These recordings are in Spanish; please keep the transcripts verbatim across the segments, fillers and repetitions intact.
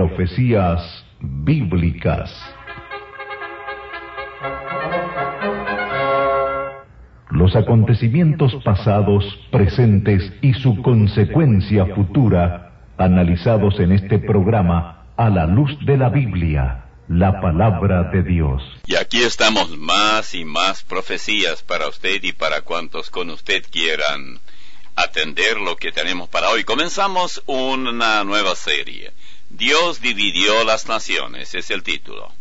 Profecías bíblicas. Los acontecimientos pasados, presentes y su consecuencia futura, analizados en este programa a la luz de la Biblia, la palabra de Dios. Y aquí estamos, más y más profecías para usted y para cuantos con usted quieran atender lo que tenemos para hoy. Comenzamos una nueva serie. Dios dividió las naciones, es el título.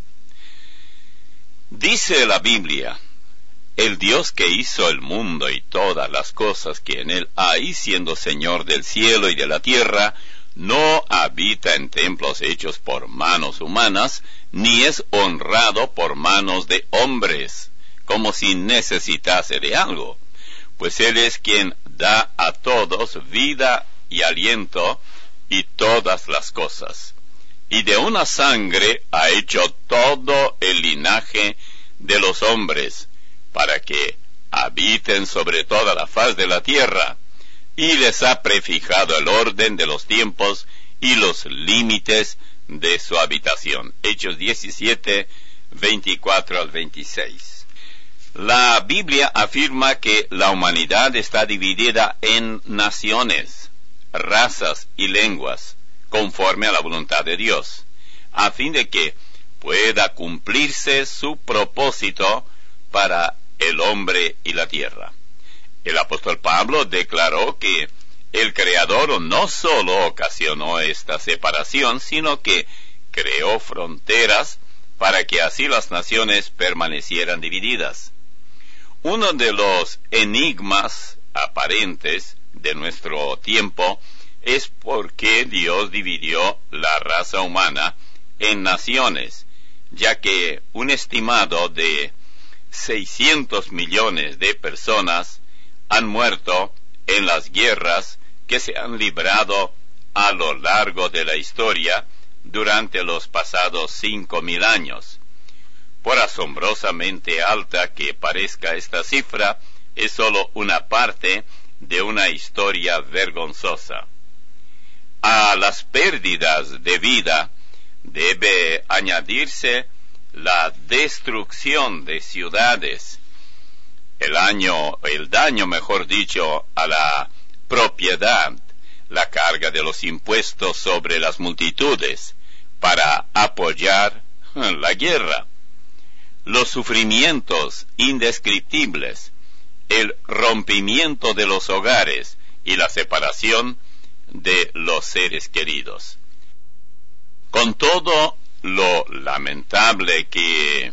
Dice la Biblia: el Dios que hizo el mundo y todas las cosas que en él hay, siendo Señor del cielo y de la tierra, no habita en templos hechos por manos humanas, ni es honrado por manos de hombres, como si necesitase de algo, pues él es quien da a todos vida y aliento y todas las cosas. Y de una sangre ha hecho todo el linaje de los hombres, para que habiten sobre toda la faz de la tierra, y les ha prefijado el orden de los tiempos y los límites de su habitación. Hechos diecisiete, veinticuatro al veintiséis. La Biblia afirma que la humanidad está dividida en naciones, razas y lenguas, conforme a la voluntad de Dios, a fin de que pueda cumplirse su propósito para el hombre y la tierra. El apóstol Pablo declaró que el Creador no solo ocasionó esta separación, sino que creó fronteras para que así las naciones permanecieran divididas. Uno de los enigmas aparentes de nuestro tiempo es por qué Dios dividió la raza humana en naciones, ya que un estimado de seiscientos millones de personas han muerto en las guerras que se han librado a lo largo de la historia durante los pasados cinco mil años. Por asombrosamente alta que parezca esta cifra, es solo una parte de una historia vergonzosa. A las pérdidas de vida debe añadirse la destrucción de ciudades, el año, el daño, mejor dicho, a la propiedad, la carga de los impuestos sobre las multitudes para apoyar la guerra, los sufrimientos indescriptibles, el rompimiento de los hogares y la separación de los seres queridos. Con todo lo lamentable que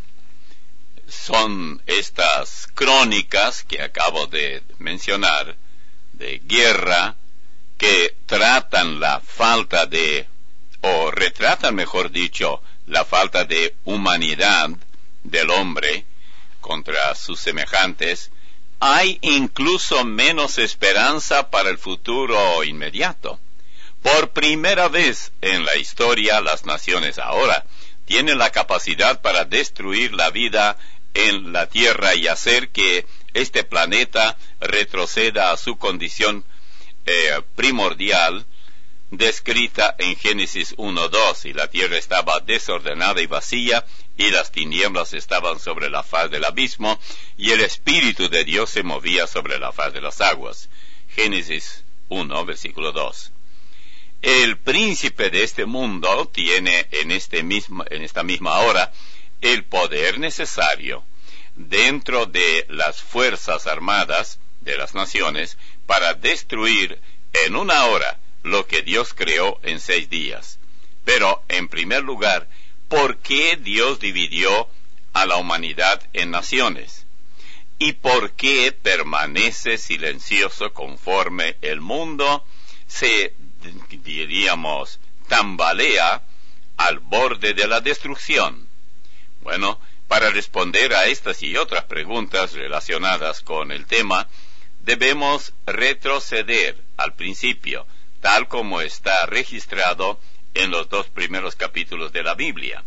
son estas crónicas que acabo de mencionar, de guerra, que tratan la falta de, o retratan mejor dicho, la falta de humanidad del hombre contra sus semejantes, hay incluso menos esperanza para el futuro inmediato. Por primera vez en la historia, las naciones ahora tienen la capacidad para destruir la vida en la tierra y hacer que este planeta retroceda a su condición eh, primordial, descrita en Génesis uno dos, y la tierra estaba desordenada y vacía, y las tinieblas estaban sobre la faz del abismo, y el Espíritu de Dios se movía sobre la faz de las aguas. Génesis uno, versículo dos. El príncipe de este mundo tiene en, este mismo, en esta misma hora el poder necesario dentro de las fuerzas armadas de las naciones para destruir en una hora lo que Dios creó en seis días. Pero, en primer lugar, ¿por qué Dios dividió a la humanidad en naciones? ¿Y por qué permanece silencioso conforme el mundo se, diríamos, tambalea al borde de la destrucción? Bueno, para responder a estas y otras preguntas relacionadas con el tema, debemos retroceder al principio, tal como está registrado en los dos primeros capítulos de la Biblia.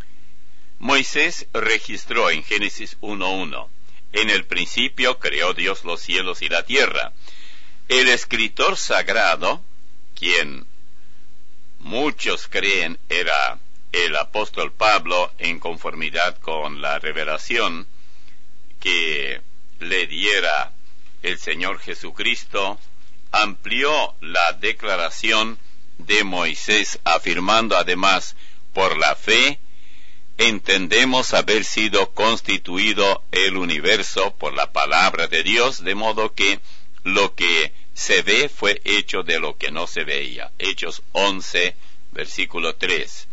Moisés registró en Génesis uno uno: en el principio creó Dios los cielos y la tierra. El escritor sagrado, quien muchos creen era el apóstol Pablo en conformidad con la revelación que le diera el Señor Jesucristo, amplió la declaración de Moisés, afirmando además, por la fe, entendemos haber sido constituido el universo por la palabra de Dios, de modo que lo que se ve fue hecho de lo que no se veía. Hechos once, versículo tres.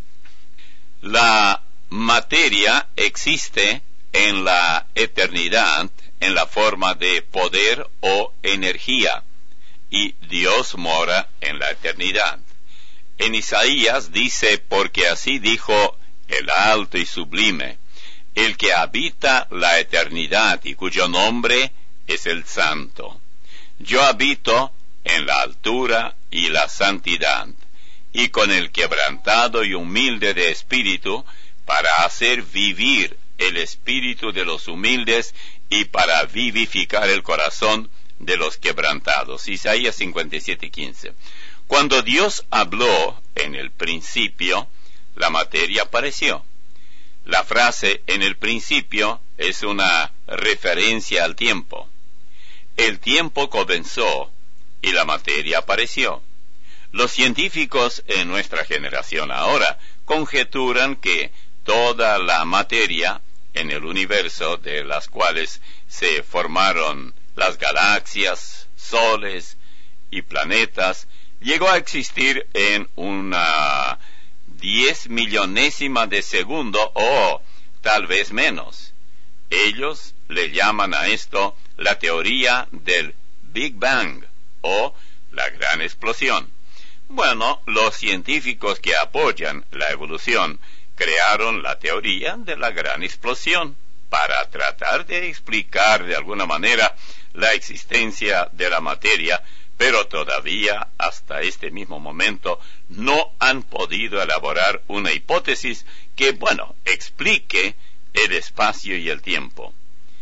La materia existe en la eternidad en la forma de poder o energía, y Dios mora en la eternidad. En Isaías dice, porque así dijo el alto y sublime, el que habita la eternidad y cuyo nombre es el Santo. Yo habito en la altura y la santidad, y con el quebrantado y humilde de espíritu, para hacer vivir el espíritu de los humildes y para vivificar el corazón de los quebrantados. Isaías cincuenta y siete, quince. Cuando Dios habló en el principio, la materia apareció. La frase en el principio es una referencia al tiempo. El tiempo comenzó y la materia apareció. Los científicos en nuestra generación ahora conjeturan que toda la materia en el universo, de las cuales se formaron las galaxias, soles y planetas, llegó a existir en una diez millonésima de segundo o tal vez menos. Ellos le llaman a esto la teoría del Big Bang o la gran explosión. Bueno, los científicos que apoyan la evolución crearon la teoría de la gran explosión para tratar de explicar de alguna manera la existencia de la materia, pero todavía hasta este mismo momento no han podido elaborar una hipótesis que, bueno, explique el espacio y el tiempo.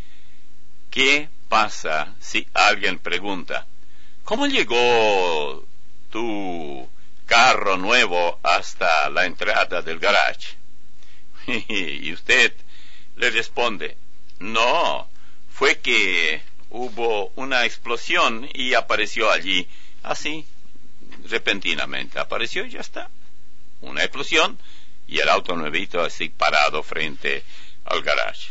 ¿Qué pasa si alguien pregunta, ¿cómo llegó tu carro nuevo hasta la entrada del garage? Y usted le responde, no, fue que hubo una explosión y apareció allí, así, repentinamente, apareció y ya está. Una explosión y el auto nuevito así parado frente al garage.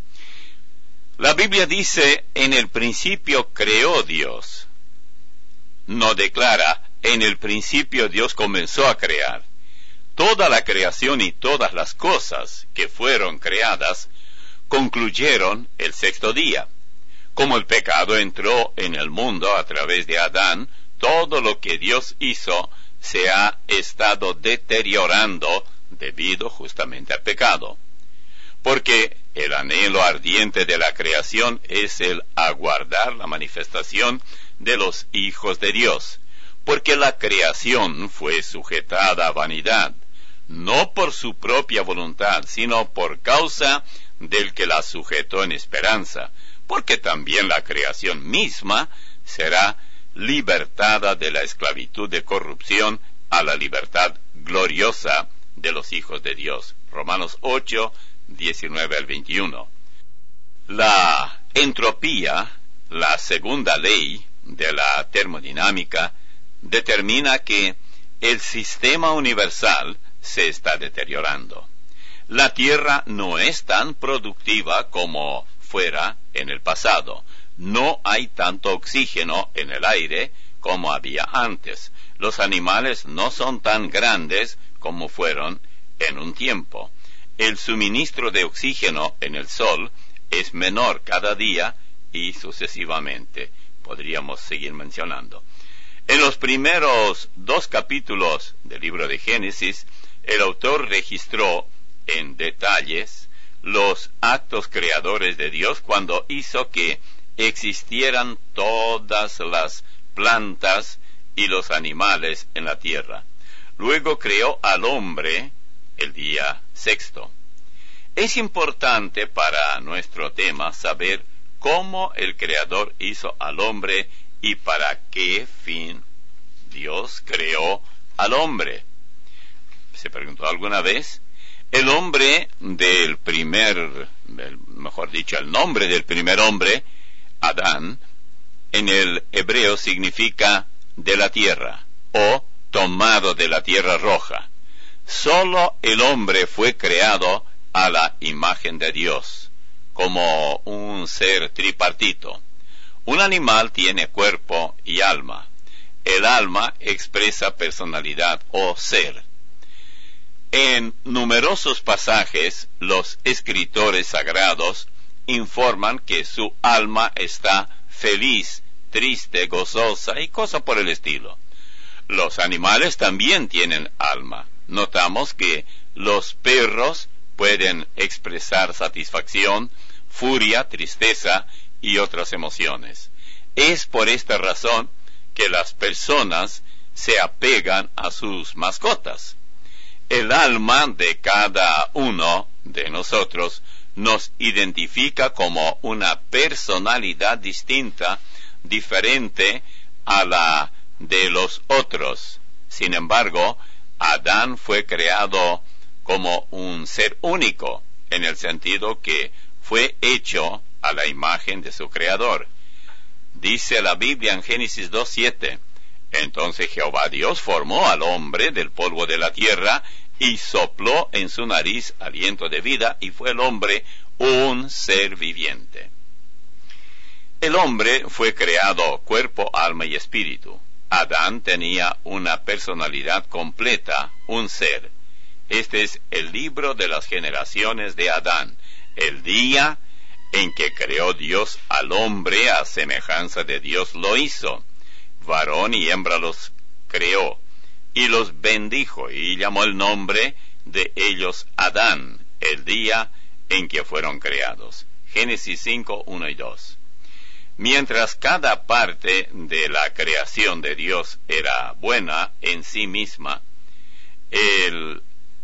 La Biblia dice, en el principio creó Dios. No declara, en el principio Dios comenzó a crear. Toda la creación y todas las cosas que fueron creadas concluyeron el sexto día. Como el pecado entró en el mundo a través de Adán, todo lo que Dios hizo se ha estado deteriorando debido justamente al pecado. Porque el anhelo ardiente de la creación es el aguardar la manifestación de los hijos de Dios. Porque la creación fue sujetada a vanidad, no por su propia voluntad, sino por causa del que la sujetó en esperanza, porque también la creación misma será libertada de la esclavitud de corrupción a la libertad gloriosa de los hijos de Dios. Romanos ocho, diecinueve al veintiuno. La entropía, la segunda ley de la termodinámica, determina que el sistema universal se está deteriorando. La Tierra no es tan productiva como fuera en el pasado. No hay tanto oxígeno en el aire como había antes. Los animales no son tan grandes como fueron en un tiempo. El suministro de oxígeno en el Sol es menor cada día y sucesivamente. Podríamos seguir mencionando. En los primeros dos capítulos del libro de Génesis, el autor registró en detalles los actos creadores de Dios cuando hizo que existieran todas las plantas y los animales en la tierra. Luego creó al hombre el día sexto. Es importante para nuestro tema saber cómo el Creador hizo al hombre y para qué fin Dios creó al hombre. ¿Se preguntó alguna vez? El hombre del primer, el, mejor dicho, el nombre del primer hombre, Adán, en el hebreo significa de la tierra, o tomado de la tierra roja. Solo el hombre fue creado a la imagen de Dios, como un ser tripartito. Un animal tiene cuerpo y alma. El alma expresa personalidad o ser. En numerosos pasajes, los escritores sagrados informan que su alma está feliz, triste, gozosa y cosas por el estilo. Los animales también tienen alma. Notamos que los perros pueden expresar satisfacción, furia, tristeza y otras emociones. Es por esta razón que las personas se apegan a sus mascotas. El alma de cada uno de nosotros nos identifica como una personalidad distinta, diferente a la de los otros. Sin embargo, Adán fue creado como un ser único, en el sentido que fue hecho a la imagen de su creador. Dice la Biblia en Génesis dos siete, entonces Jehová Dios formó al hombre del polvo de la tierra y sopló en su nariz aliento de vida, y fue el hombre un ser viviente. El hombre fue creado cuerpo, alma y espíritu. Adán tenía una personalidad completa, un ser. Este es el libro de las generaciones de Adán, el día en que creó Dios al hombre a semejanza de Dios lo hizo. Varón y hembra los creó, y los bendijo, y llamó el nombre de ellos Adán, el día en que fueron creados. Génesis cinco, uno y dos. Mientras cada parte de la creación de Dios era buena en sí misma, el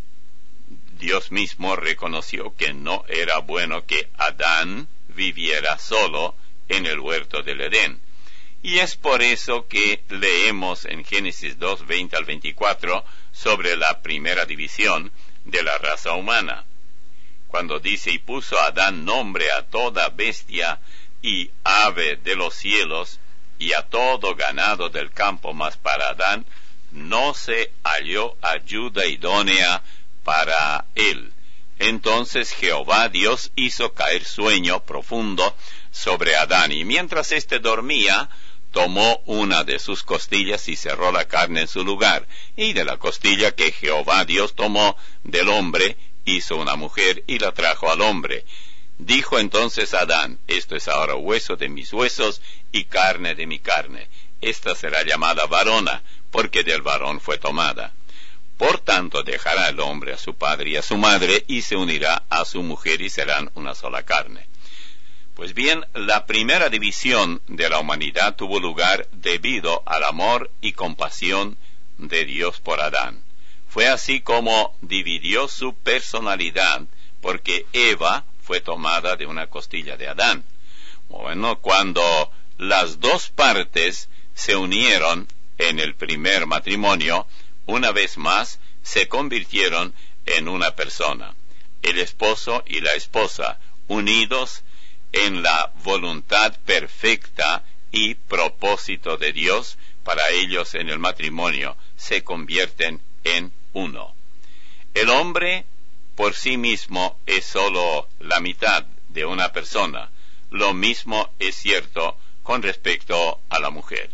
Dios mismo reconoció que no era bueno que Adán viviera solo en el huerto del Edén. Y es por eso que leemos en Génesis dos, veinte al veinticuatro sobre la primera división de la raza humana. Cuando dice, y puso Adán nombre a toda bestia y ave de los cielos, y a todo ganado del campo, mas para Adán no se halló ayuda idónea para él. Entonces Jehová Dios hizo caer sueño profundo sobre Adán, y mientras éste dormía, tomó una de sus costillas y cerró la carne en su lugar, y de la costilla que Jehová Dios tomó del hombre, hizo una mujer y la trajo al hombre. Dijo entonces Adán, esto es ahora hueso de mis huesos y carne de mi carne. Esta será llamada varona, porque del varón fue tomada. Por tanto dejará el hombre a su padre y a su madre, y se unirá a su mujer, y serán una sola carne. Pues bien, la primera división de la humanidad tuvo lugar debido al amor y compasión de Dios por Adán. Fue así como dividió su personalidad, porque Eva fue tomada de una costilla de Adán. Bueno, cuando las dos partes se unieron en el primer matrimonio, una vez más se convirtieron en una persona. El esposo y la esposa, unidos en la voluntad perfecta y propósito de Dios para ellos en el matrimonio, se convierten en uno. El hombre por sí mismo es solo la mitad de una persona. Lo mismo es cierto con respecto a la mujer.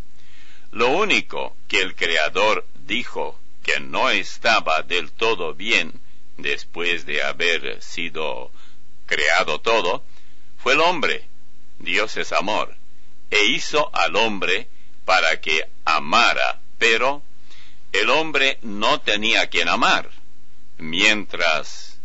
Lo único que el Creador dijo que no estaba del todo bien después de haber sido creado todo, fue el hombre. Dios es amor, e hizo al hombre para que amara, pero el hombre no tenía a quien amar. Mientras,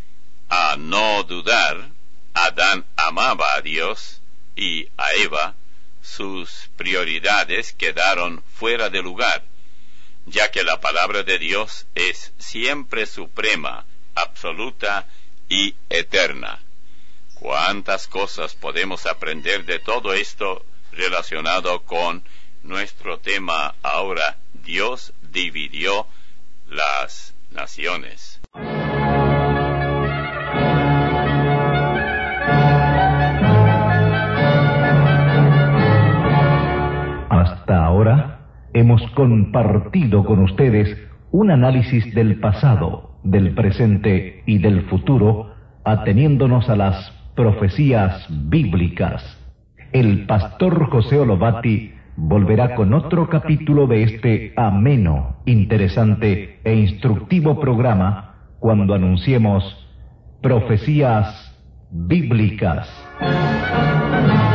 a no dudar, Adán amaba a Dios y a Eva, sus prioridades quedaron fuera de lugar, ya que la palabra de Dios es siempre suprema, absoluta y eterna. ¿Cuántas cosas podemos aprender de todo esto relacionado con nuestro tema ahora? Dios dividió las naciones. Hasta ahora hemos compartido con ustedes un análisis del pasado, del presente y del futuro, ateniéndonos a las profecías bíblicas. El pastor José Olobati volverá con otro capítulo de este ameno, interesante e instructivo programa cuando anunciemos Profecías Bíblicas.